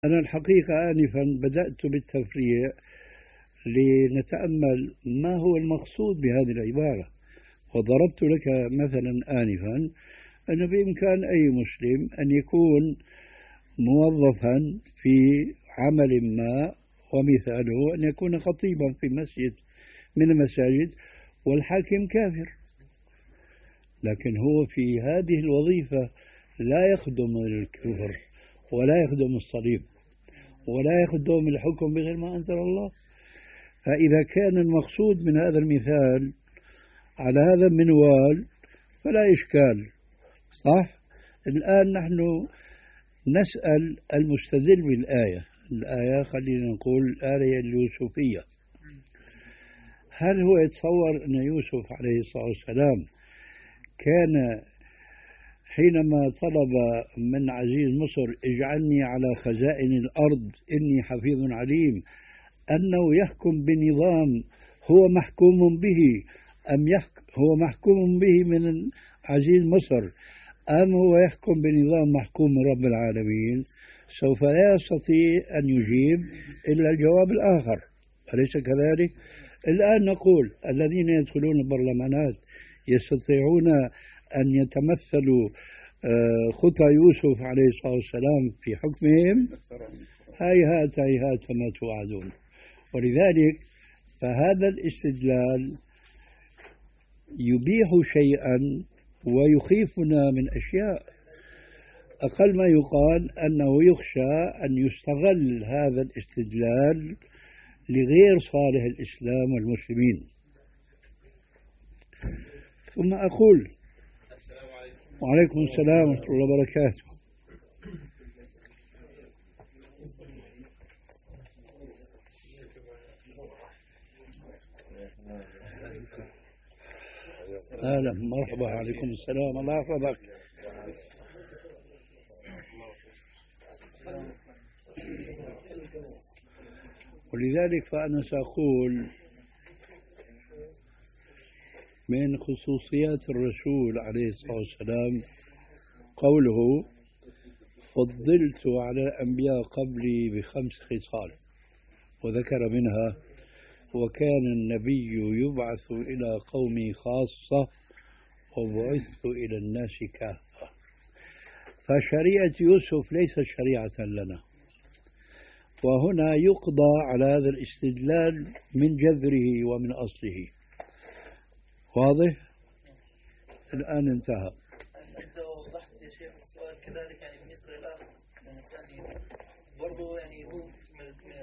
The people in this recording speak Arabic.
أنا الحقيقة آنفا بدأت بالتفريع لنتأمل ما هو المقصود بهذه العبارة، وضربت لك مثلا آنفا أنه بإمكان أي مسلم أن يكون موظفا في عمل ما، ومثاله أن يكون خطيبا في مسجد من المساجد والحاكم كافر، لكن هو في هذه الوظيفة لا يخدم الكفر ولا يخدم الصليب ولا يخدم الحكم بغير ما أنزل الله. فإذا كان المقصود من هذا المثال على هذا المنوال فلا إشكال، صح؟ الآن نحن نسأل المستدل بالآية، الآية خلينا نقول الآية اليوسفية، هل هو يتصور أن يوسف عليه الصلاة والسلام كان حينما طلب من عزيز مصر اجعلني على خزائن الأرض إني حفيظ عليم، أنه يحكم بنظام هو محكوم به، أم هو محكوم به من عزيز مصر، أم هو يحكم بنظام محكوم من رب العالمين؟ سوف لا يستطيع أن يجيب إلا الجواب الآخر، أليس كذلك؟ الآن نقول الذين يدخلون البرلمانات يستطيعون أن يتمثلوا خطى يوسف عليه الصلاة والسلام في حكمهم؟ هيهات هيهات ما توعدون. ولذلك فهذا الاستدلال يبيح شيئا ويخيفنا من أشياء. أقل ما يقال أنه يخشى أن يستغل هذا الاستدلال لغير صالح الإسلام والمسلمين. ثم أقول وعليكم السلام ورحمة الله وبركاته. أهلا مرحبا، عليكم السلام، الله يحفظك. ولذلك فأنا سأقول من خصوصيات الرسول عليه الصلاة والسلام قوله فضلت على الأنبياء قبلي ب5 خصال، وذكر منها وكان النبي يبعث إلى قومه خاصة وبعثت إلى الناس كافة. فشريعة يوسف ليست شريعة لنا، وهنا يقضى على هذا الاستدلال من جذره ومن أصله. واضح؟ الآن انتهى. أنت وضحت يا شيخ السؤال كذلك، يعني بالنسبة للآخر يعني برضو يعني هو